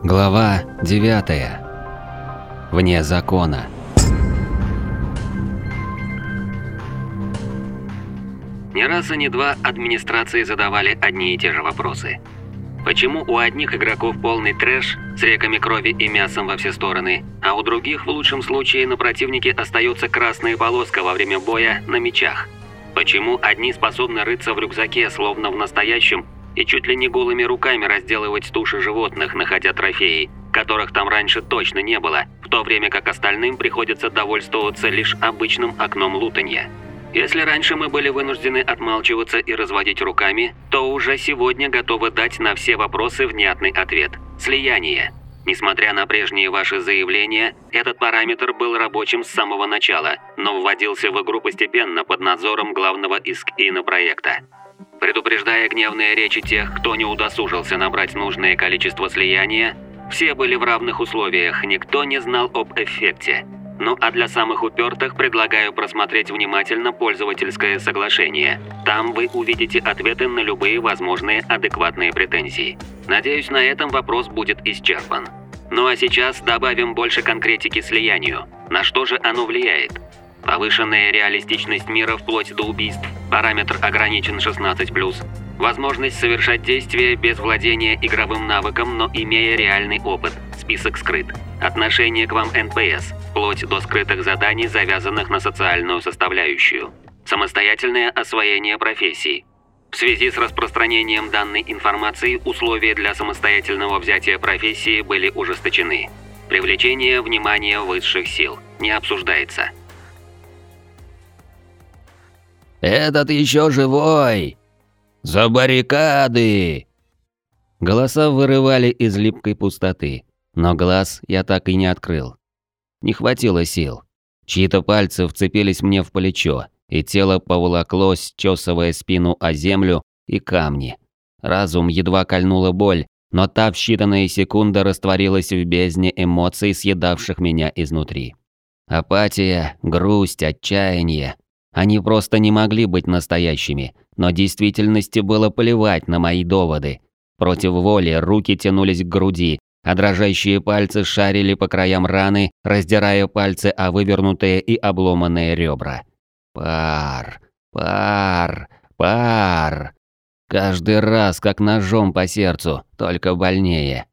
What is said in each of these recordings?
Глава 9. Вне закона. Не раз и не два администрации задавали одни и те же вопросы. Почему у одних игроков полный трэш с реками крови и мясом во все стороны, а у других в лучшем случае на противнике остается красная полоска во время боя на мечах? Почему одни способны рыться в рюкзаке, словно в настоящем, и чуть ли не голыми руками разделывать туши животных, находя трофеи, которых там раньше точно не было, в то время как остальным приходится довольствоваться лишь обычным окном лутанья? Если раньше мы были вынуждены отмалчиваться и разводить руками, то уже сегодня готовы дать на все вопросы внятный ответ – слияние. Несмотря на прежние ваши заявления, этот параметр был рабочим с самого начала, но вводился в игру постепенно под надзором главного ИСК-ИНа проекта. Предупреждая гневные речи тех, кто не удосужился набрать нужное количество слияния, все были в равных условиях, никто не знал об эффекте. Ну а для самых упертых предлагаю просмотреть внимательно пользовательское соглашение. Там вы увидите ответы на любые возможные адекватные претензии. Надеюсь, на этом вопрос будет исчерпан. Ну а сейчас добавим больше конкретики слиянию. На что же оно влияет? Повышенная реалистичность мира вплоть до убийств. Параметр ограничен 16+. Возможность совершать действия без владения игровым навыком, но имея реальный опыт. Список скрыт. Отношение к вам НПС, вплоть до скрытых заданий, завязанных на социальную составляющую. Самостоятельное освоение профессий. В связи с распространением данной информации условия для самостоятельного взятия профессии были ужесточены. Привлечение внимания высших сил не обсуждается. «Этот еще живой! За баррикады!» Голоса вырывали из липкой пустоты, но глаз я так и не открыл. Не хватило сил. Чьи-то пальцы вцепились мне в плечо, и тело поволоклось, чесывая спину о землю и камни. Разум едва кольнула боль, но та в считанные секунды растворилась в бездне эмоций, съедавших меня изнутри. Апатия, грусть, отчаяние. Они просто не могли быть настоящими, но действительности было плевать на мои доводы. Против воли руки тянулись к груди, а дрожащие пальцы шарили по краям раны, раздирая пальцы о вывернутые и обломанные ребра. Пар, пар, пар. Каждый раз как ножом по сердцу, только больнее.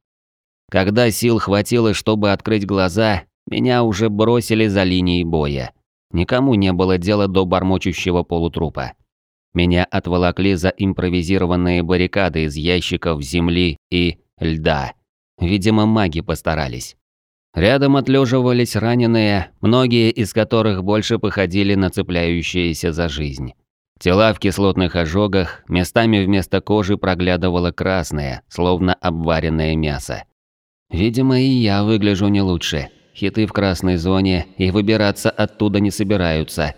Когда сил хватило, чтобы открыть глаза, меня уже бросили за линией боя. Никому не было дела до бормочущего полутрупа. Меня отволокли за импровизированные баррикады из ящиков земли и льда. Видимо, маги постарались. Рядом отлеживались раненые, многие из которых больше походили на цепляющиеся за жизнь. Тела в кислотных ожогах, местами вместо кожи проглядывало красное, словно обваренное мясо. Видимо, и я выгляжу не лучше. Хиты в красной зоне и выбираться оттуда не собираются.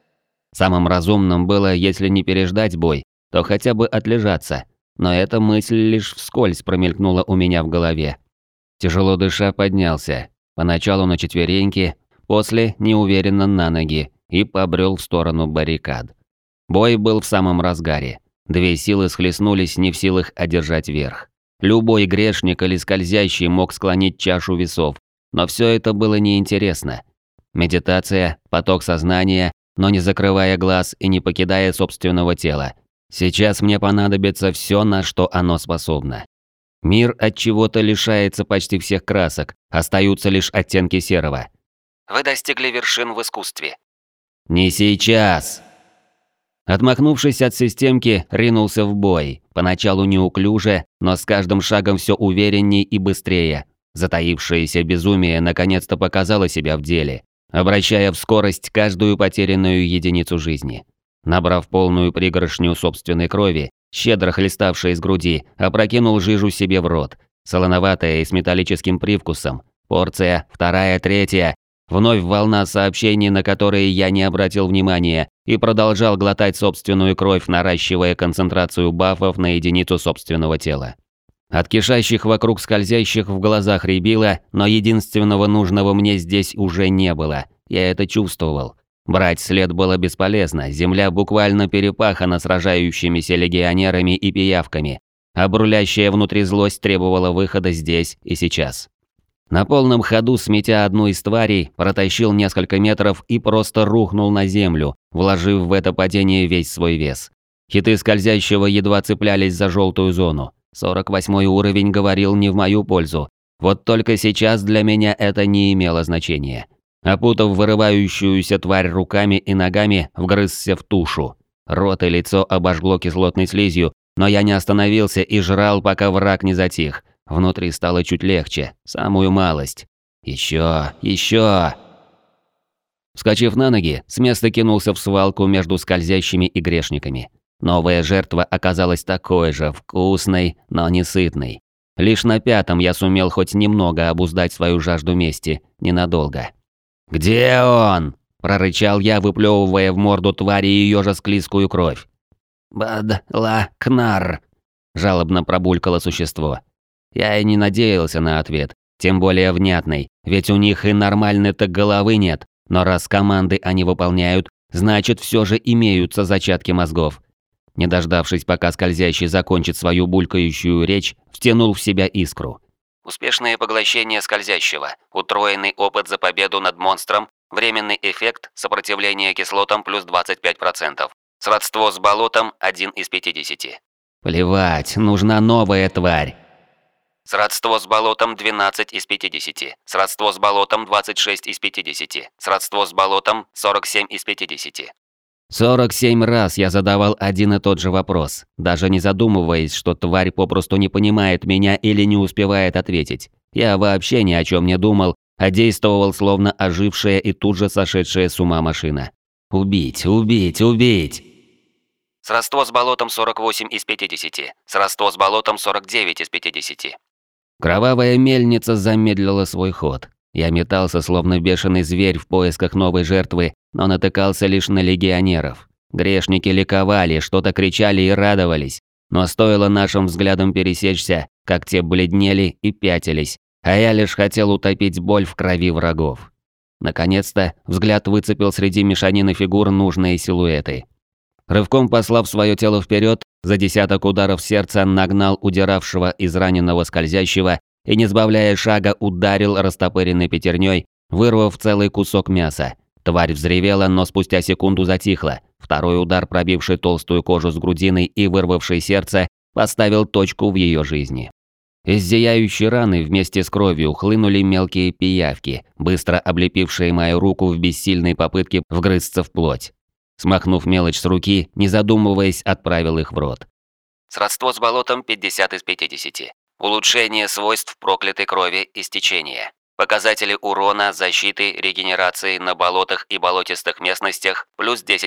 Самым разумным было, если не переждать бой, то хотя бы отлежаться. Но эта мысль лишь вскользь промелькнула у меня в голове. Тяжело дыша поднялся, поначалу на четвереньки, после неуверенно на ноги и побрел в сторону баррикад. Бой был в самом разгаре. Две силы схлестнулись, не в силах одержать верх. Любой грешник или скользящий мог склонить чашу весов, но все это было неинтересно. Медитация, поток сознания, но не закрывая глаз и не покидая собственного тела. Сейчас мне понадобится все, на что оно способно. Мир от чего-то лишается почти всех красок, остаются лишь оттенки серого. Вы достигли вершин в искусстве. Не сейчас. Отмахнувшись от системки, ринулся в бой. Поначалу неуклюже, но с каждым шагом все уверенней и быстрее. Затаившееся безумие наконец-то показало себя в деле, обращая в скорость каждую потерянную единицу жизни. Набрав полную пригоршню собственной крови, щедро хлеставшей из груди, опрокинул жижу себе в рот. Солоноватая и с металлическим привкусом. Порция, вторая, третья. Вновь волна сообщений, на которые я не обратил внимания, и продолжал глотать собственную кровь, наращивая концентрацию бафов на единицу собственного тела. От кишащих вокруг скользящих в глазах рябило, но единственного нужного мне здесь уже не было. Я это чувствовал. Брать след было бесполезно, земля буквально перепахана сражающимися легионерами и пиявками. а бурлящая внутри злость требовала выхода здесь и сейчас. На полном ходу, сметя одну из тварей, протащил несколько метров и просто рухнул на землю, вложив в это падение весь свой вес. Хиты скользящего едва цеплялись за желтую зону. 48-й уровень говорил не в мою пользу. Вот только сейчас для меня это не имело значения. Опутав вырывающуюся тварь руками и ногами, вгрызся в тушу. Рот и лицо обожгло кислотной слизью, но я не остановился и жрал, пока враг не затих. Внутри стало чуть легче, самую малость. Еще. Вскочив на ноги, с места кинулся в свалку между скользящими и грешниками. Новая жертва оказалась такой же вкусной, но не сытной. Лишь на 5-м я сумел хоть немного обуздать свою жажду мести, ненадолго. «Где он?» – прорычал я, выплевывая в морду твари ее же склизкую кровь. «Бадлакнар», – жалобно пробулькало существо. Я и не надеялся на ответ, тем более внятный, ведь у них и нормальной-то головы нет, но раз команды они выполняют, значит все же имеются зачатки мозгов. Не дождавшись, пока скользящий закончит свою булькающую речь, втянул в себя искру. Успешное поглощение скользящего, утроенный опыт за победу над монстром, временный эффект сопротивления кислотам плюс 25%. Сродство с болотом 1 из 50. Плевать, нужна новая тварь. Сродство с болотом 12 из 50. Сродство с болотом 26 из 50. Сродство с болотом 47 из 50. 47 раз я задавал один и тот же вопрос, даже не задумываясь, что тварь попросту не понимает меня или не успевает ответить. Я вообще ни о чем не думал, а действовал словно ожившая и тут же сошедшая с ума машина. Убить! Сродство с болотом 48 из 50. Сродство с болотом 49 из 50. Кровавая мельница замедлила свой ход. Я метался, словно бешеный зверь в поисках новой жертвы, но натыкался лишь на легионеров. Грешники ликовали, что-то кричали и радовались, но стоило нашим взглядам пересечься, как те бледнели и пятились, а я лишь хотел утопить боль в крови врагов. Наконец-то взгляд выцепил среди мешанины фигур нужные силуэты. Рывком послав свое тело вперед, за десяток ударов сердца нагнал удиравшего из раненого скользящего и, не сбавляя шага, ударил растопыренной пятерней, вырвав целый кусок мяса. Тварь взревела, но спустя секунду затихла. Второй удар, пробивший толстую кожу с грудиной и вырвавший сердце, поставил точку в ее жизни. Из зияющей раны вместе с кровью хлынули мелкие пиявки, быстро облепившие мою руку в бессильной попытке вгрызться в плоть. Смахнув мелочь с руки, не задумываясь, отправил их в рот. Сродство с болотом 50 из 50. Улучшение свойств проклятой крови и стечения. Показатели урона, защиты, регенерации на болотах и болотистых местностях плюс 10%.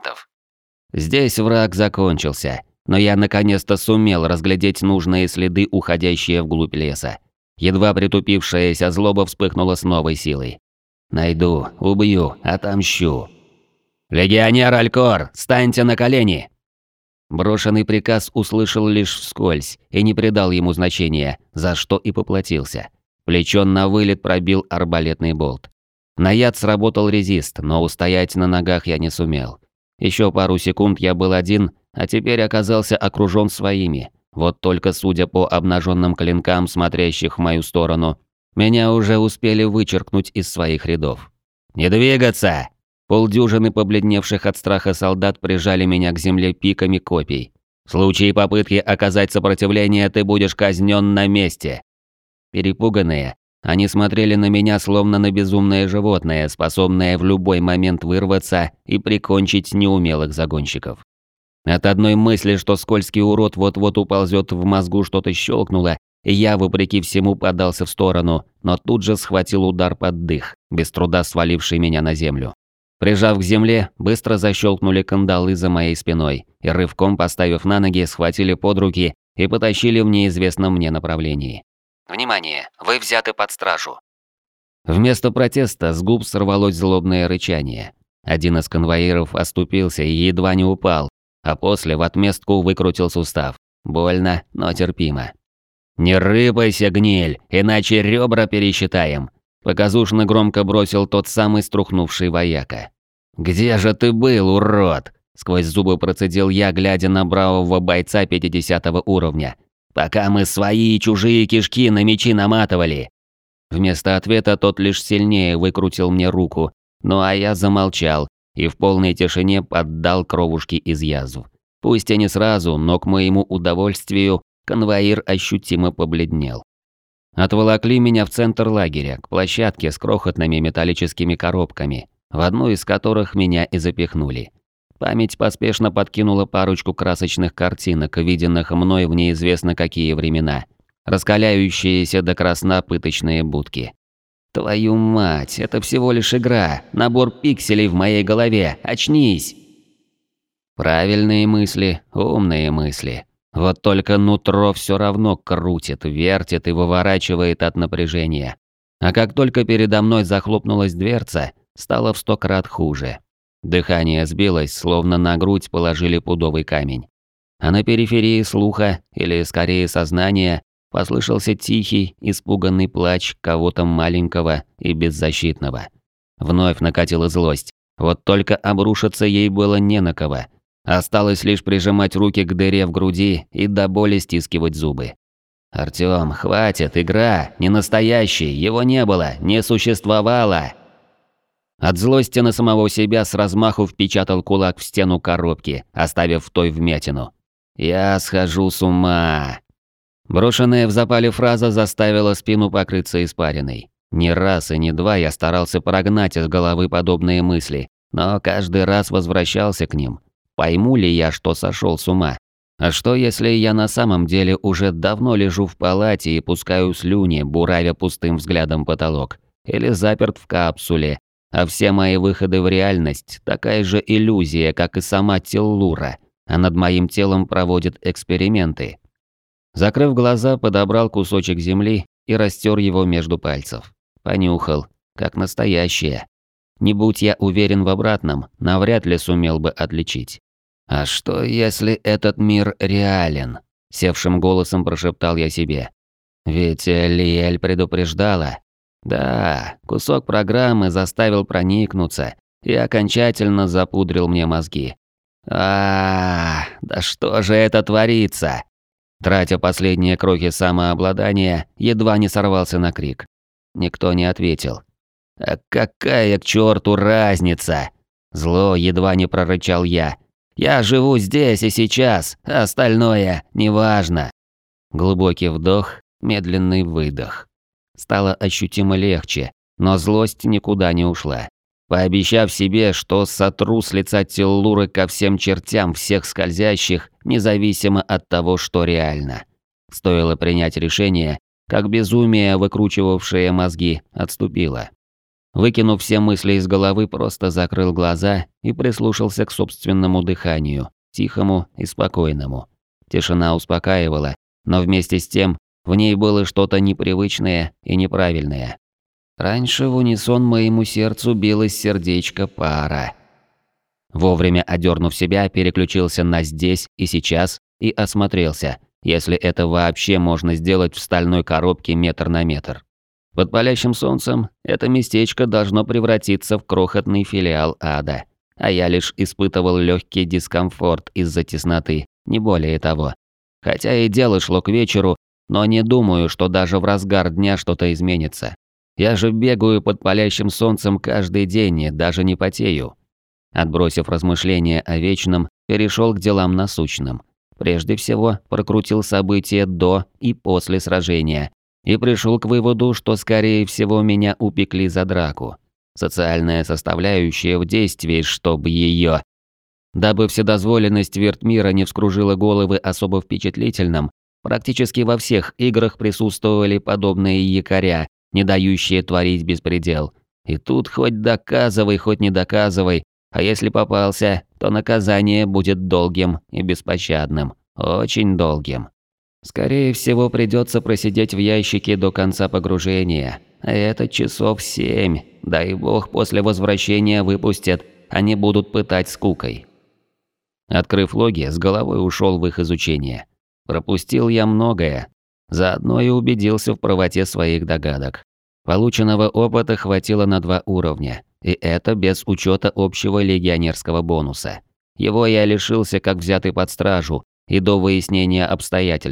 Здесь враг закончился, но я наконец-то сумел разглядеть нужные следы, уходящие вглубь леса. Едва притупившаяся злоба вспыхнула с новой силой. Найду, убью, отомщу. «Легионер Алькор, станьте на колени!» Брошенный приказ услышал лишь вскользь и не придал ему значения, за что и поплатился. Плечо на вылет пробил арбалетный болт. На яд сработал резист, но устоять на ногах я не сумел. Еще пару секунд я был один, а теперь оказался окружен своими. Вот только судя по обнаженным клинкам, смотрящих в мою сторону, меня уже успели вычеркнуть из своих рядов. «Не двигаться!» Полдюжины побледневших от страха солдат прижали меня к земле пиками копий. В случае попытки оказать сопротивление, ты будешь казнен на месте. Перепуганные, они смотрели на меня словно на безумное животное, способное в любой момент вырваться и прикончить неумелых загонщиков. От одной мысли, что скользкий урод вот-вот уползет в мозгу, что-то щелкнуло, и я, вопреки всему, подался в сторону, но тут же схватил удар под дых, без труда сваливший меня на землю. Прижав к земле, быстро защелкнули кандалы за моей спиной и, рывком поставив на ноги, схватили под руки и потащили в неизвестном мне направлении. Внимание! Вы взяты под стражу. Вместо протеста с губ сорвалось злобное рычание. Один из конвоиров оступился и едва не упал, а после в отместку выкрутил сустав. Больно, но терпимо. «Не рыпайся, гниль, иначе ребра пересчитаем!» Показушно громко бросил тот самый струхнувший вояка. «Где же ты был, урод?» Сквозь зубы процедил я, глядя на бравого бойца 50 уровня. пока мы свои и чужие кишки на мечи наматывали». Вместо ответа тот лишь сильнее выкрутил мне руку, ну а я замолчал и в полной тишине поддал кровушки из язв. Пусть и не сразу, но к моему удовольствию конвоир ощутимо побледнел. Отволокли меня в центр лагеря, к площадке с крохотными металлическими коробками, в одну из которых меня и запихнули. Память поспешно подкинула парочку красочных картинок, виденных мной в неизвестно какие времена. Раскаляющиеся до красна пыточные будки. Твою мать, это всего лишь игра, набор пикселей в моей голове, очнись! Правильные мысли, умные мысли. Вот только нутро все равно крутит, вертит и выворачивает от напряжения. А как только передо мной захлопнулась дверца, стало в 100 крат хуже. Дыхание сбилось, словно на грудь положили пудовый камень. А на периферии слуха, или скорее сознания, послышался тихий, испуганный плач кого-то маленького и беззащитного. Вновь накатила злость. Вот только обрушиться ей было не на кого. Осталось лишь прижимать руки к дыре в груди и до боли стискивать зубы. «Артём, хватит, игра, не настоящий, его не было, не существовало!» От злости на самого себя с размаху впечатал кулак в стену коробки, оставив в той вмятину. «Я схожу с ума!» Брошенная в запале фраза заставила спину покрыться испариной. Не раз и не два я старался прогнать из головы подобные мысли, но каждый раз возвращался к ним. Пойму ли я, что сошел с ума? А что, если я на самом деле уже давно лежу в палате и пускаю слюни, буравя пустым взглядом потолок? Или заперт в капсуле, а все мои выходы в реальность – такая же иллюзия, как и сама Теллура, а над моим телом проводят эксперименты? Закрыв глаза, подобрал кусочек земли и растер его между пальцев. Понюхал, как настоящее. Не будь я уверен в обратном, навряд ли сумел бы отличить. «А что, если этот мир реален?» – севшим голосом прошептал я себе. «Ведь Лиэль предупреждала. Да, кусок программы заставил проникнуться и окончательно запудрил мне мозги. Да что же это творится?» Тратя последние крохи самообладания, едва не сорвался на крик. Никто не ответил. «А какая к черту разница?» Зло едва не прорычал я. «Я живу здесь и сейчас, а остальное неважно». Глубокий вдох, медленный выдох. Стало ощутимо легче, но злость никуда не ушла. Пообещав себе, что сотру с лица Теллуры ко всем чертям всех скользящих, независимо от того, что реально. Стоило принять решение, как безумие, выкручивавшее мозги, отступило. Выкинув все мысли из головы, просто закрыл глаза и прислушался к собственному дыханию, тихому и спокойному. Тишина успокаивала, но вместе с тем в ней было что-то непривычное и неправильное. Раньше в унисон моему сердцу билось сердечко пара. Вовремя одернув себя, переключился на «здесь» и «сейчас» и осмотрелся, если это вообще можно сделать в стальной коробке метр на метр. Под палящим солнцем это местечко должно превратиться в крохотный филиал ада, а я лишь испытывал легкий дискомфорт из-за тесноты, не более того. Хотя и дело шло к вечеру, но не думаю, что даже в разгар дня что-то изменится. Я же бегаю под палящим солнцем каждый день и даже не потею. Отбросив размышления о вечном, перешел к делам насущным. Прежде всего, прокрутил события до и после сражения и пришел к выводу, что, скорее всего, меня упекли за драку. Социальная составляющая в действии, чтобы ее. Дабы вседозволенность Вертмира не вскружила головы особо впечатлительным, практически во всех играх присутствовали подобные якоря, не дающие творить беспредел. И тут хоть доказывай, хоть не доказывай, а если попался, то наказание будет долгим и беспощадным, очень долгим. Скорее всего, придется просидеть в ящике до конца погружения, а это часов 7, дай бог после возвращения выпустят, они будут пытать скукой. Открыв логи, с головой ушел в их изучение. Пропустил я многое, заодно и убедился в правоте своих догадок. Полученного опыта хватило на 2 уровня, и это без учета общего легионерского бонуса. Его я лишился как взятый под стражу и до выяснения обстоятельств,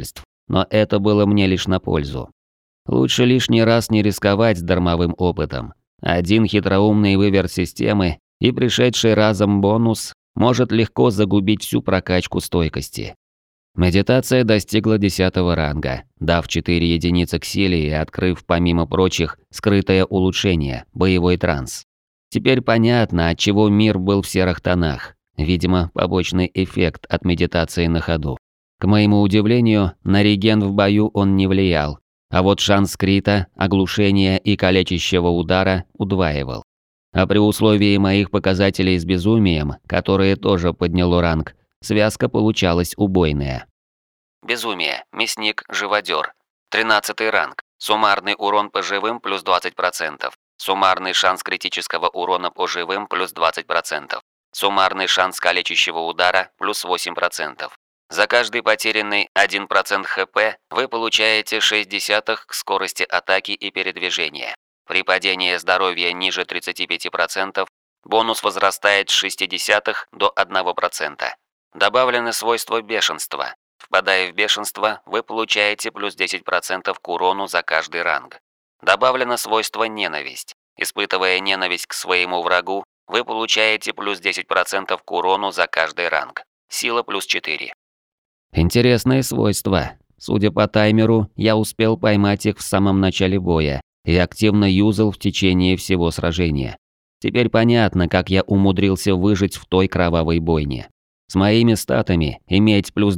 но это было мне лишь на пользу. Лучше лишний раз не рисковать с дармовым опытом. Один хитроумный выверт системы и пришедший разом бонус может легко загубить всю прокачку стойкости. Медитация достигла 10-го ранга, дав 4 единицы к силе и открыв, помимо прочих, скрытое улучшение – боевой транс. Теперь понятно, отчего мир был в серых тонах. Видимо, побочный эффект от медитации на ходу. К моему удивлению, на реген в бою он не влиял, а вот шанс крита, оглушения и калечащего удара удваивал. А при условии моих показателей с безумием, которые тоже подняло ранг, связка получалась убойная. Безумие. Мясник. Живодер. 13-й ранг. Суммарный урон по живым плюс 20%. Суммарный шанс критического урона по живым плюс 20%. Суммарный шанс калечащего удара плюс 8%. За каждый потерянный 1% ХП вы получаете 0,6 к скорости атаки и передвижения. При падении здоровья ниже 35% бонус возрастает с 0,6 до 1%. Добавлены свойства бешенства. Впадая в бешенство, вы получаете плюс 10% к урону за каждый ранг. Добавлено свойство ненависть. Испытывая ненависть к своему врагу, вы получаете плюс 10% к урону за каждый ранг. Сила плюс 4. Интересные свойства. Судя по таймеру, я успел поймать их в самом начале боя и активно юзал в течение всего сражения. Теперь понятно, как я умудрился выжить в той кровавой бойне. С моими статами иметь плюс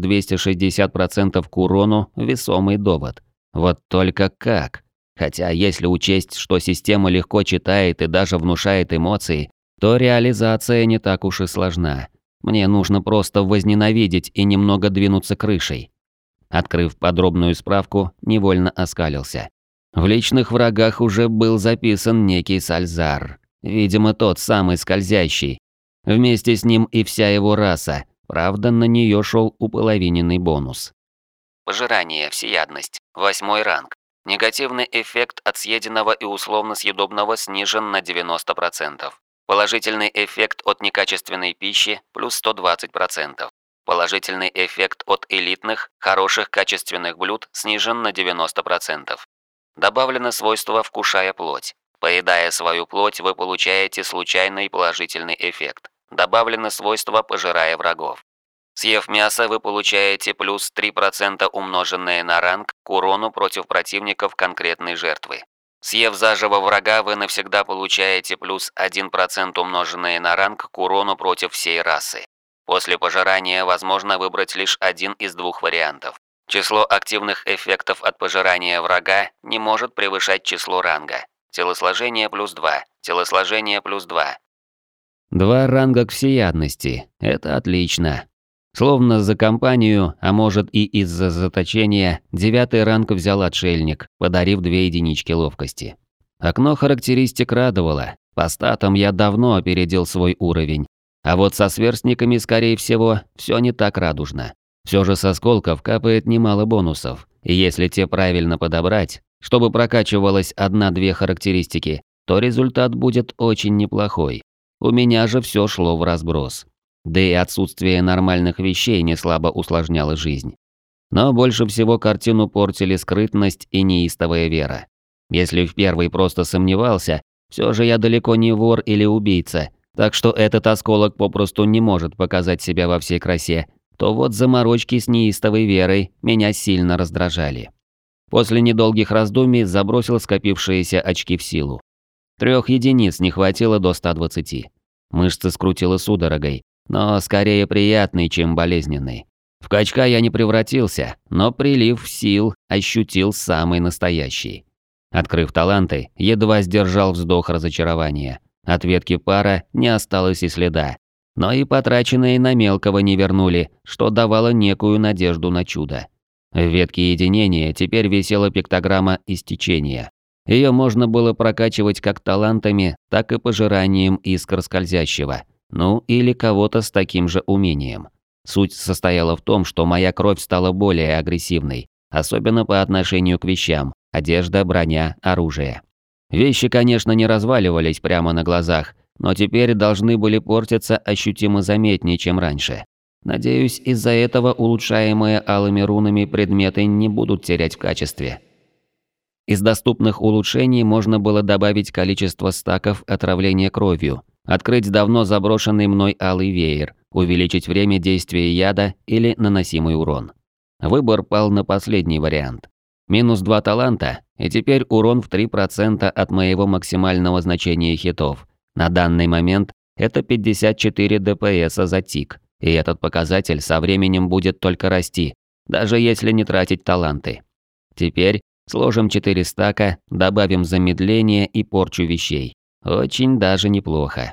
260% к урону – весомый довод. Вот только как? Хотя если учесть, что система легко читает и даже внушает эмоции, то реализация не так уж и сложна. Мне нужно просто возненавидеть и немного двинуться крышей. Открыв подробную справку, невольно оскалился. В личных врагах уже был записан некий Сальзар. Видимо, тот самый скользящий. Вместе с ним и вся его раса. Правда, на нее шел уполовиненный бонус. Пожирание. Всеядность. 8-й ранг. Негативный эффект от съеденного и условно-съедобного снижен на 90%. Положительный эффект от некачественной пищи плюс 120%. Положительный эффект от элитных, хороших качественных блюд снижен на 90%. Добавлено свойство «вкушая плоть». Поедая свою плоть, вы получаете случайный положительный эффект. Добавлено свойство «пожирая врагов». Съев мясо, вы получаете плюс 3% умноженное на ранг к урону против противников конкретной жертвы. Съев заживо врага, вы навсегда получаете плюс 1% умноженное на ранг к урону против всей расы. После пожирания возможно выбрать лишь один из двух вариантов. Число активных эффектов от пожирания врага не может превышать число ранга. Телосложение плюс 2, телосложение плюс 2. 2 ранга к всеядности. Это отлично. Словно за компанию, а может и из-за заточения, 9-й ранг взял отшельник, подарив 2 единички ловкости. Окно характеристик радовало. По статам я давно опередил свой уровень. А вот со сверстниками, скорее всего, все не так радужно. Все же с осколков капает немало бонусов. И если те правильно подобрать, чтобы прокачивалось 1-2 характеристики, то результат будет очень неплохой. У меня же все шло в разброс. Да и отсутствие нормальных вещей не слабо усложняло жизнь. Но больше всего картину портили скрытность и неистовая вера. Если в первой просто сомневался, все же я далеко не вор или убийца, так что этот осколок попросту не может показать себя во всей красе, то вот заморочки с неистовой верой меня сильно раздражали. После недолгих раздумий забросил скопившиеся очки в силу. 3 единиц не хватило до 120. Мышцы скрутило судорогой, но скорее приятный, чем болезненный. В качка я не превратился, но прилив сил ощутил самый настоящий. Открыв таланты, едва сдержал вздох разочарования. От ветки пара не осталось и следа. Но и потраченные на мелкого не вернули, что давало некую надежду на чудо. В ветке единения теперь висела пиктограмма истечения. Ее можно было прокачивать как талантами, так и пожиранием искр скользящего. Ну, или кого-то с таким же умением. Суть состояла в том, что моя кровь стала более агрессивной, особенно по отношению к вещам – одежда, броня, оружие. Вещи, конечно, не разваливались прямо на глазах, но теперь должны были портиться ощутимо заметнее, чем раньше. Надеюсь, из-за этого улучшаемые алыми рунами предметы не будут терять в качестве. Из доступных улучшений можно было добавить количество стаков отравления кровью, открыть давно заброшенный мной алый веер, увеличить время действия яда или наносимый урон. Выбор пал на последний вариант. Минус 2 таланта, и теперь урон в 3% от моего максимального значения хитов. На данный момент это 54 ДПС за тик, и этот показатель со временем будет только расти, даже если не тратить таланты. Теперь сложим 4 стака, добавим замедление и порчу вещей. Очень даже неплохо.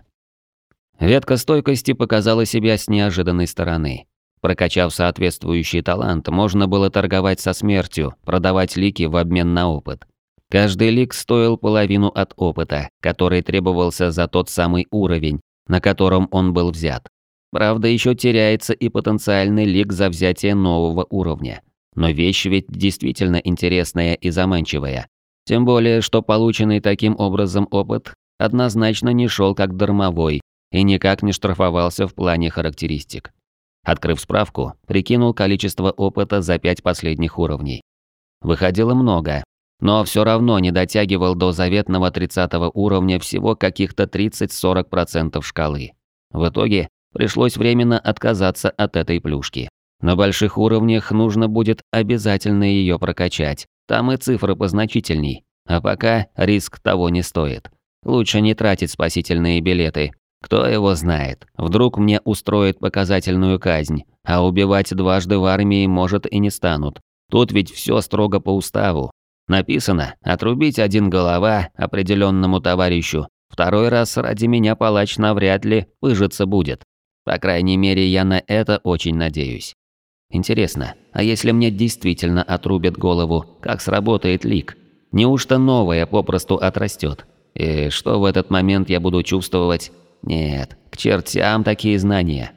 Ветка стойкости показала себя с неожиданной стороны. Прокачав соответствующий талант, можно было торговать со смертью, продавать лики в обмен на опыт. Каждый лик стоил половину от опыта, который требовался за тот самый уровень, на котором он был взят. Правда, еще теряется и потенциальный лик за взятие нового уровня. Но вещь ведь действительно интересная и заманчивая. Тем более, что полученный таким образом опыт однозначно не шел как дармовой и никак не штрафовался в плане характеристик. Открыв справку, прикинул количество опыта за 5 последних уровней. Выходило много, но все равно не дотягивал до заветного 30 уровня всего каких-то 30-40% шкалы. В итоге пришлось временно отказаться от этой плюшки. На больших уровнях нужно будет обязательно ее прокачать, там и цифры позначительней, а пока риск того не стоит. Лучше не тратить спасительные билеты. Кто его знает, вдруг мне устроят показательную казнь, а убивать дважды в армии, может, и не станут. Тут ведь все строго по уставу. Написано отрубить один голова определенному товарищу, второй раз ради меня палач навряд ли пыжиться будет. По крайней мере, я на это очень надеюсь. Интересно, а если мне действительно отрубят голову, как сработает лик? Неужто новая попросту отрастет? И что в этот момент я буду чувствовать? Нет, к чертям такие знания.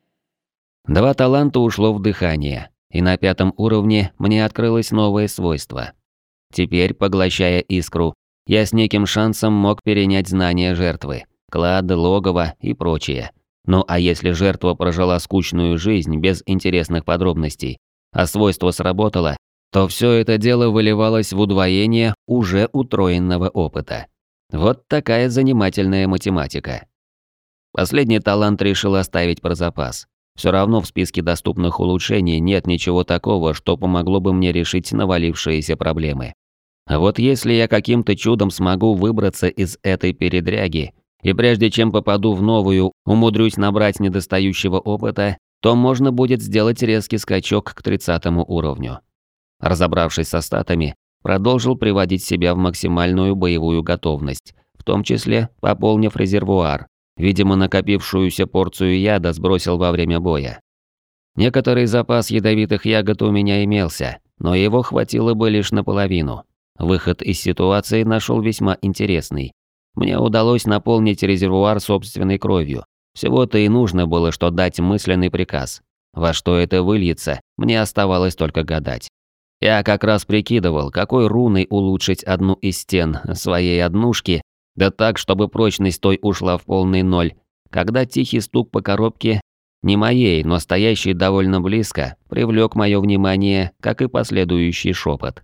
2 таланта ушло в дыхание, и на 5 уровне мне открылось новое свойство. Теперь, поглощая искру, я с неким шансом мог перенять знания жертвы, клад, логово и прочее. Ну а если жертва прожила скучную жизнь без интересных подробностей, а свойство сработало, то все это дело выливалось в удвоение уже утроенного опыта. Вот такая занимательная математика. Последний талант решил оставить про запас. Все равно в списке доступных улучшений нет ничего такого, что помогло бы мне решить навалившиеся проблемы. А вот если я каким-то чудом смогу выбраться из этой передряги, и прежде чем попаду в новую, умудрюсь набрать недостающего опыта, то можно будет сделать резкий скачок к 30 уровню. Разобравшись со статами, продолжил приводить себя в максимальную боевую готовность, в том числе пополнив резервуар. Видимо, накопившуюся порцию яда сбросил во время боя. Некоторый запас ядовитых ягод у меня имелся, но его хватило бы лишь наполовину. Выход из ситуации нашел весьма интересный. Мне удалось наполнить резервуар собственной кровью. Всего-то и нужно было, что дать мысленный приказ. Во что это выльется, мне оставалось только гадать. Я как раз прикидывал, какой руной улучшить одну из стен своей однушки, да так, чтобы прочность той ушла в полный ноль, когда тихий стук по коробке, не моей, но стоящей довольно близко, привлек мое внимание, как и последующий шепот.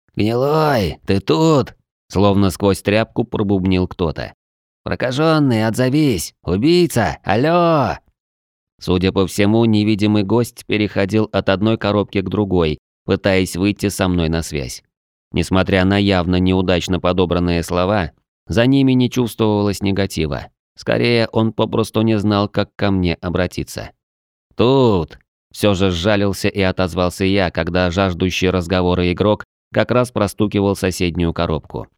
«Гнилой, ты тут?» Словно сквозь тряпку пробубнил кто-то. «Прокаженный, отзовись! Убийца! Алло!» Судя по всему, невидимый гость переходил от одной коробки к другой, пытаясь выйти со мной на связь. Несмотря на явно неудачно подобранные слова, за ними не чувствовалось негатива. Скорее, он попросту не знал, как ко мне обратиться. «Тут!» Все же сжалился и отозвался я, когда жаждущий разговора игрок как раз простукивал соседнюю коробку.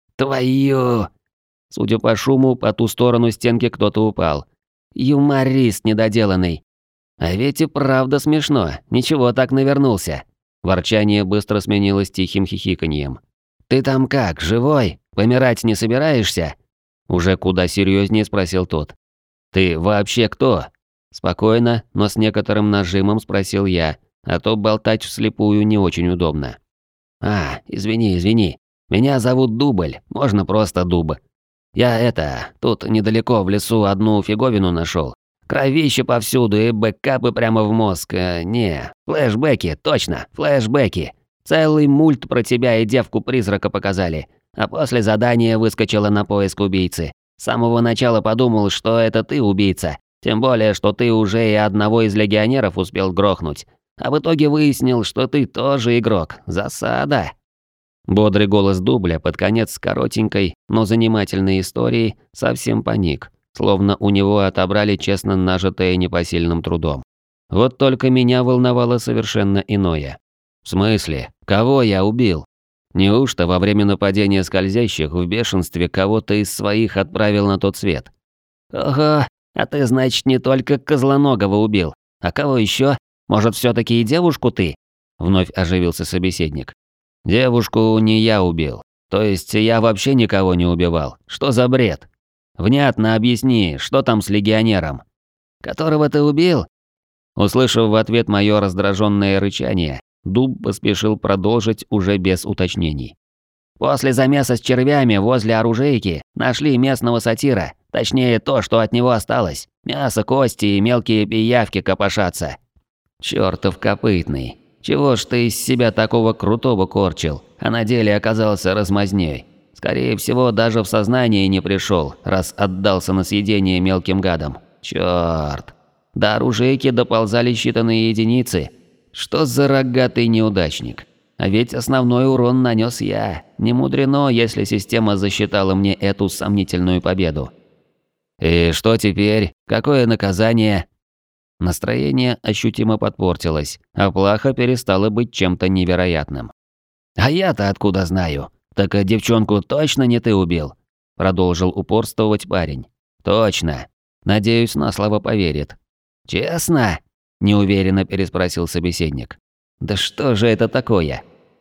«Твою!» Судя по шуму, по ту сторону стенки кто-то упал. «Юморист недоделанный!» «А ведь и правда смешно, ничего так навернулся!» Ворчание быстро сменилось тихим хихиканьем. «Ты там как, живой? Помирать не собираешься?» Уже куда серьезнее спросил тот. «Ты вообще кто?» Спокойно, но с некоторым нажимом спросил я, а то болтать вслепую не очень удобно. Извини. Меня зовут Дубль, можно просто Дуб. Я тут недалеко в лесу одну фиговину нашел. Кровище повсюду и бэкапы прямо в мозг. Не, флешбеки, точно, флешбеки. Целый мульт про тебя и девку-призрака показали. А после задания выскочила на поиск убийцы. С самого начала подумал, что это ты убийца. Тем более, что ты уже и одного из легионеров успел грохнуть. А в итоге выяснил, что ты тоже игрок. Засада. Бодрый голос дубля под конец коротенькой, но занимательной истории совсем паник. Словно у него отобрали честно нажитое непосильным трудом. Вот только меня волновало совершенно иное. В смысле, кого я убил? Неужто во время нападения скользящих в бешенстве кого-то из своих отправил на тот свет? Ого, а ты, значит, не только Козлоногого убил. А кого еще? Может, все-таки и девушку ты? Вновь оживился собеседник. Девушку не я убил. То есть я вообще никого не убивал. Что за бред? Внятно объясни, что там с легионером? Которого ты убил? Услышав в ответ мое раздраженное рычание, Дуб поспешил продолжить уже без уточнений. После замеса с червями возле оружейки нашли местного сатира, точнее то, что от него осталось. Мясо, кости и мелкие пиявки копошатся. Чёртов копытный. Чего ж ты из себя такого крутого корчил, а на деле оказался размазнёй? Скорее всего, даже в сознание не пришел, раз отдался на съедение мелким гадам. Чёрт. До оружейки доползали считанные единицы. Что за рогатый неудачник? А ведь основной урон нанес я. Не мудрено, если система засчитала мне эту сомнительную победу. И что теперь? Какое наказание? Настроение ощутимо подпортилось, а плаха перестала быть чем-то невероятным. А я-то откуда знаю? Так девчонку точно не ты убил? Продолжил упорствовать парень. Точно. Надеюсь, на слово поверит. Честно? Неуверенно переспросил собеседник. Да что же это такое?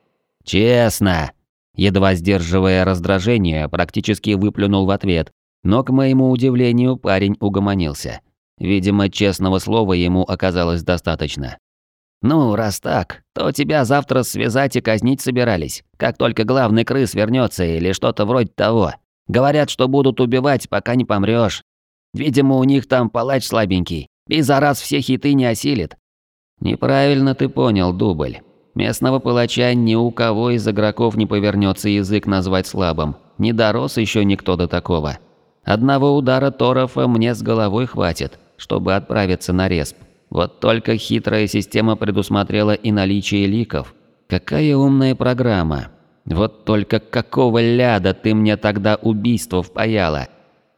Честно. Едва сдерживая раздражение, практически выплюнул в ответ, но, к моему удивлению, парень угомонился. Видимо, честного слова ему оказалось достаточно. «Ну, раз так, то тебя завтра связать и казнить собирались, как только главный крыс вернется или что-то вроде того. Говорят, что будут убивать, пока не помрёшь. Видимо, у них там палач слабенький, и за раз все хиты не осилит». «Неправильно ты понял, Дубль. Местного палача ни у кого из игроков не повернется язык назвать слабым. Не дорос еще никто до такого. Одного удара Торфа мне с головой хватит, чтобы отправиться на респ. Вот только хитрая система предусмотрела и наличие ликов. Какая умная программа. Вот только какого ляда ты мне тогда убийство впаяла?»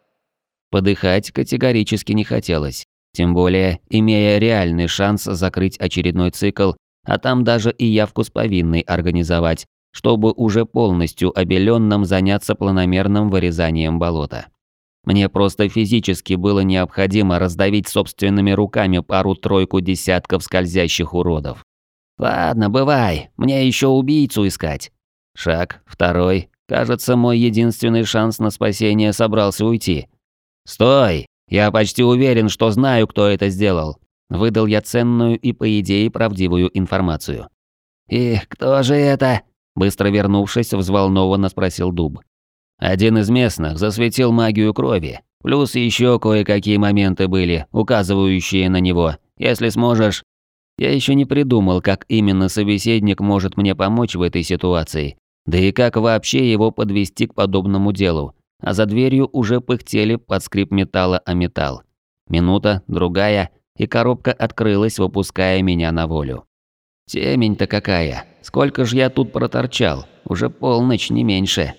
Подыхать категорически не хотелось. Тем более, имея реальный шанс закрыть очередной цикл, а там даже и явку с повинной организовать, чтобы уже полностью обелённым заняться планомерным вырезанием болота. Мне просто физически было необходимо раздавить собственными руками пару-тройку десятков скользящих уродов. Ладно, бывай, мне еще убийцу искать. Шаг, второй. Кажется, мой единственный шанс на спасение собрался уйти. Стой! Я почти уверен, что знаю, кто это сделал. Выдал я ценную и, по идее, правдивую информацию. «И кто же это?» Быстро вернувшись, взволнованно спросил Дуб. «Один из местных засветил магию крови. Плюс еще кое-какие моменты были, указывающие на него. Если сможешь...» Я еще не придумал, как именно собеседник может мне помочь в этой ситуации. Да и как вообще его подвести к подобному делу. А за дверью уже пыхтели под скрип металла о металл. Минута, другая, и коробка открылась, выпуская меня на волю. Темень-то какая! Сколько ж я тут проторчал? Уже полночь, не меньше.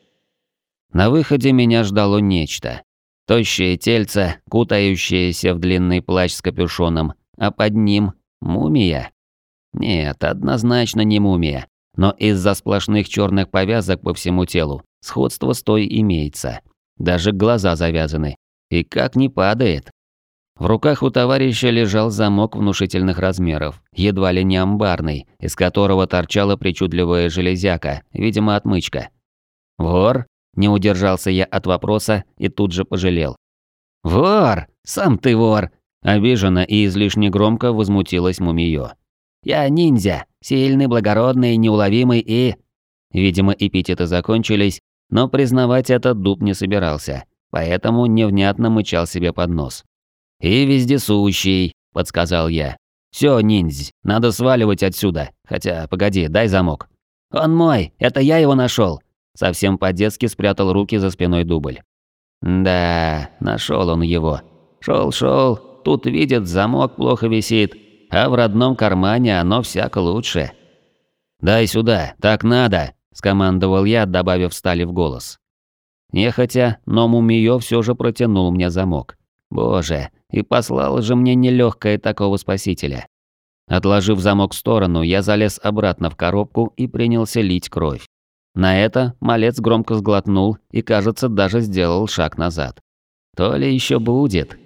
На выходе меня ждало нечто. Тощее тельце, кутающееся в длинный плащ с капюшоном, а под ним мумия. Нет, однозначно не мумия, но из-за сплошных черных повязок по всему телу сходство с той имеется. Даже глаза завязаны. И как не падает. В руках у товарища лежал замок внушительных размеров, едва ли не амбарный, из которого торчала причудливая железяка, видимо, отмычка. «Вор?» – не удержался я от вопроса и тут же пожалел. «Вор! Сам ты вор!» – обиженно и излишне громко возмутилась мумиё. «Я ниндзя, сильный, благородный, неуловимый и...» Видимо, эпитеты закончились, но признавать это Дуб не собирался, поэтому невнятно мычал себе под нос. «И вездесущий», – подсказал я. «Всё, ниндзь, надо сваливать отсюда. Хотя, погоди, дай замок». «Он мой, это я его нашёл». Совсем по-детски спрятал руки за спиной Дубль. Да, нашёл он его. Шёл, тут видит, замок плохо висит, а в родном кармане оно всяко лучше. «Дай сюда, так надо», – скомандовал я, добавив стали в голос. Нехотя, но Мумиё всё же протянул мне замок. Боже, и послал же мне нелёгкое такого спасителя. Отложив замок в сторону, я залез обратно в коробку и принялся лить кровь. На это малец громко сглотнул и, кажется, даже сделал шаг назад. То ли ещё будет.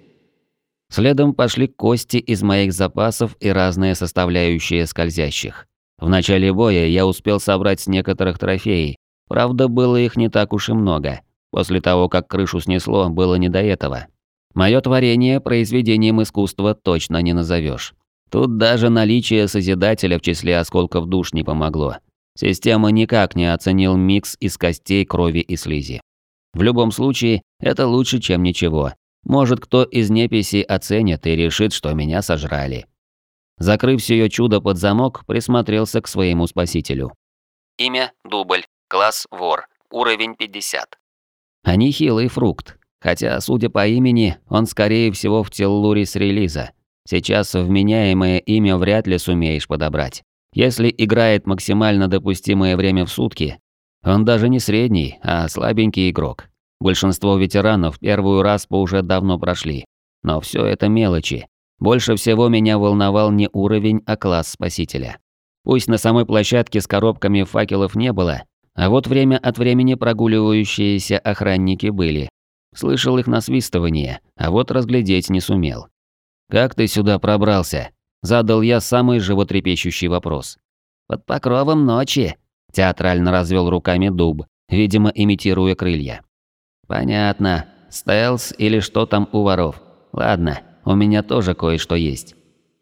Следом пошли кости из моих запасов и разные составляющие скользящих. В начале боя я успел собрать с некоторых трофеи, правда, было их не так уж и много. После того, как крышу снесло, было не до этого. Моё творение произведением искусства точно не назовёшь. Тут даже наличие Созидателя в числе осколков душ не помогло. Система никак не оценил микс из костей, крови и слизи. В любом случае, это лучше, чем ничего. Может, кто из неписей оценит и решит, что меня сожрали. Закрыв сие чудо под замок, присмотрелся к своему спасителю. Имя – Дубль. Класс – Вор. Уровень 50. А нехилый фрукт. Хотя, судя по имени, он скорее всего в теллуре с релиза. Сейчас вменяемое имя вряд ли сумеешь подобрать. Если играет максимально допустимое время в сутки, он даже не средний, а слабенький игрок. Большинство ветеранов первую распу уже давно прошли. Но все это мелочи. Больше всего меня волновал не уровень, а класс спасителя. Пусть на самой площадке с коробками факелов не было, а вот время от времени прогуливающиеся охранники были. Слышал их насвистывание, а вот разглядеть не сумел. «Как ты сюда пробрался?» – задал я самый животрепещущий вопрос. «Под покровом ночи», – театрально развел руками Дуб, видимо, имитируя крылья. «Понятно. Стелс или что там у воров. Ладно, у меня тоже кое-что есть».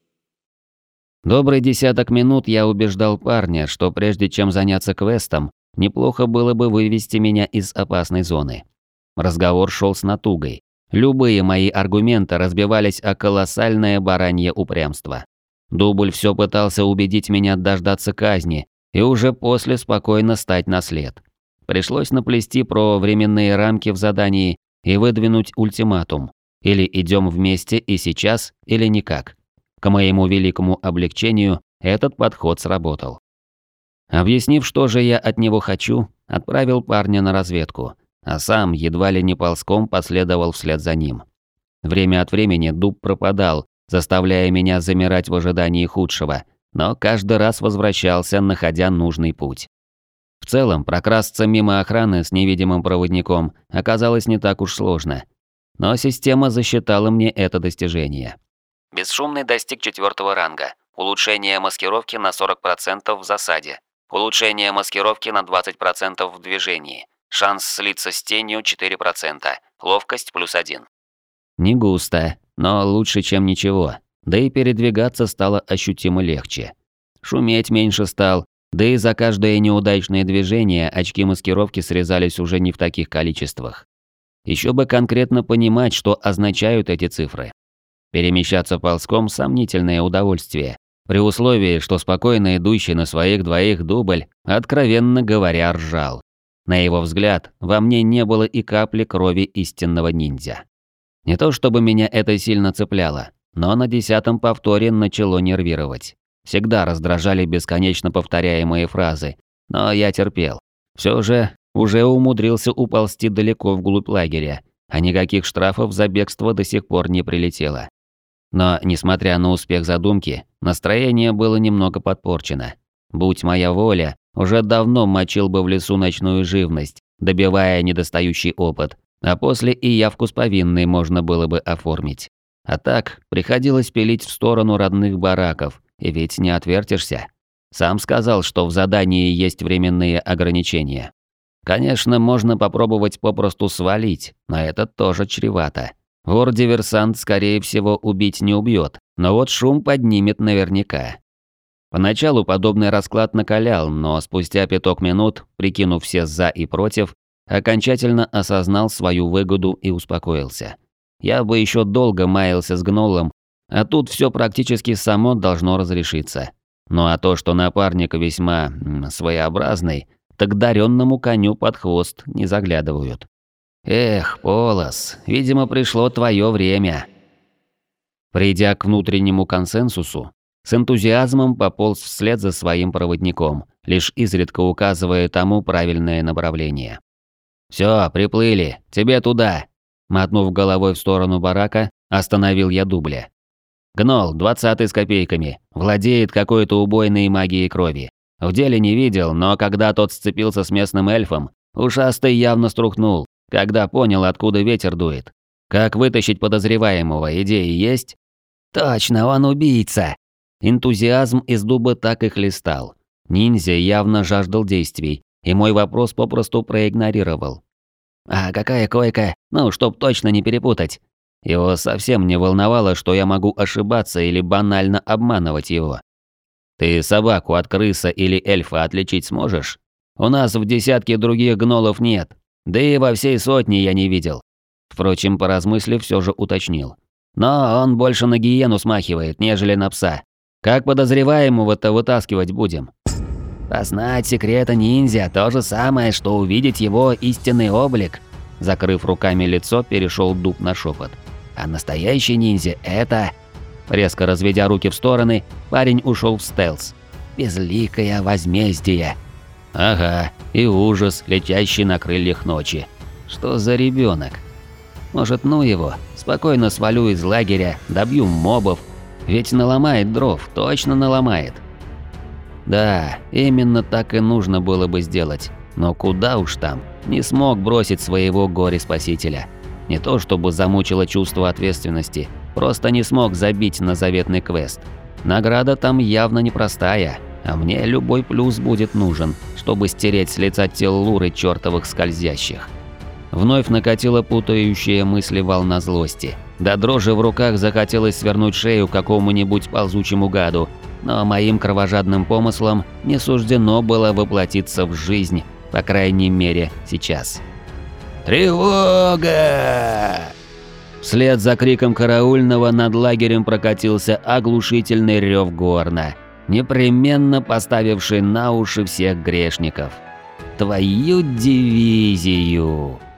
Добрый десяток минут я убеждал парня, что прежде чем заняться квестом, неплохо было бы вывести меня из опасной зоны. Разговор шел с натугой. Любые мои аргументы разбивались о колоссальное баранье упрямство. Дубль все пытался убедить меня дождаться казни и уже после спокойно стать на след. Пришлось наплести про временные рамки в задании и выдвинуть ультиматум. Или идем вместе и сейчас, или никак. К моему великому облегчению, этот подход сработал. Объяснив, что же я от него хочу, отправил парня на разведку, а сам едва ли не ползком последовал вслед за ним. Время от времени Дуб пропадал, заставляя меня замирать в ожидании худшего, но каждый раз возвращался, находя нужный путь. В целом, прокрасться мимо охраны с невидимым проводником оказалось не так уж сложно. Но система засчитала мне это достижение. Бесшумный достиг 4-го ранга. Улучшение маскировки на 40% в засаде. Улучшение маскировки на 20% в движении. Шанс слиться с тенью 4%. Ловкость +1. Не густо, но лучше, чем ничего. Да и передвигаться стало ощутимо легче. Шуметь меньше стал, да и за каждое неудачное движение очки маскировки срезались уже не в таких количествах. Еще бы конкретно понимать, что означают эти цифры. Перемещаться ползком – сомнительное удовольствие, при условии, что спокойно идущий на своих двоих Дубль, откровенно говоря, ржал. На его взгляд, во мне не было и капли крови истинного ниндзя. Не то чтобы меня это сильно цепляло, но на 10-м повторе начало нервировать. Всегда раздражали бесконечно повторяемые фразы, но я терпел. Все же уже умудрился уползти далеко вглубь лагеря, а никаких штрафов за бегство до сих пор не прилетело. Но, несмотря на успех задумки, настроение было немного подпорчено. Будь моя воля, уже давно мочил бы в лесу ночную живность, добивая недостающий опыт, а после и явку с повинной можно было бы оформить. А так, приходилось пилить в сторону родных бараков, и ведь не отвертишься. Сам сказал, что в задании есть временные ограничения. Конечно, можно попробовать попросту свалить, но это тоже чревато. Вор-диверсант, скорее всего, убить не убьет, но вот шум поднимет наверняка. Поначалу подобный расклад накалял, но спустя 5 минут, прикинув все «за» и «против», окончательно осознал свою выгоду и успокоился. я бы еще долго маялся с гнолом, а тут все практически само должно разрешиться. Ну а то, что напарник весьма своеобразный, так даренному коню под хвост не заглядывают. Эх, Полос, видимо, пришло твое время. Придя к внутреннему консенсусу, с энтузиазмом пополз вслед за своим проводником, лишь изредка указывая тому правильное направление. «Всё, приплыли, тебе туда!» Мотнув головой в сторону барака, остановил я Дубля. «Гнол, 20-й с копейками, владеет какой-то убойной магией крови. В деле не видел, но когда тот сцепился с местным эльфом, ушастый явно струхнул, когда понял, откуда ветер дует. Как вытащить подозреваемого, идеи есть?» «Точно, он убийца!» Энтузиазм из дуба так и хлестал. Ниндзя явно жаждал действий, и мой вопрос попросту проигнорировал. «А какая койка? Ну, чтоб точно не перепутать». Его совсем не волновало, что я могу ошибаться или банально обманывать его. «Ты собаку от крыса или эльфа отличить сможешь? У нас в десятке других гнолов нет, да и во всей сотне я не видел». Впрочем, поразмыслив, все же уточнил. «Но он больше на гиену смахивает, нежели на пса. Как подозреваемого-то вытаскивать будем?» «Познать секреты ниндзя – то же самое, что увидеть его истинный облик», – закрыв руками лицо, перешел дуб на шепот. «А настоящий ниндзя – это…» Резко разведя руки в стороны, парень ушел в стелс. «Безликое возмездие». Ага, и ужас, летящий на крыльях ночи. Что за ребенок? Может, ну его, спокойно свалю из лагеря, добью мобов. Ведь наломает дров, точно наломает. Да, именно так и нужно было бы сделать. Но куда уж там, не смог бросить своего горе-спасителя. Не то чтобы замучило чувство ответственности, просто не смог забить на заветный квест. Награда там явно непростая, а мне любой плюс будет нужен, чтобы стереть с лица теллуры чертовых скользящих. Вновь накатила путающая мысли волна злости. До дрожи в руках захотелось свернуть шею какому-нибудь ползучему гаду, но моим кровожадным помыслам не суждено было воплотиться в жизнь, по крайней мере, сейчас. «Тревога!» Вслед за криком караульного над лагерем прокатился оглушительный рев горна, непременно поставивший на уши всех грешников. «Твою дивизию!»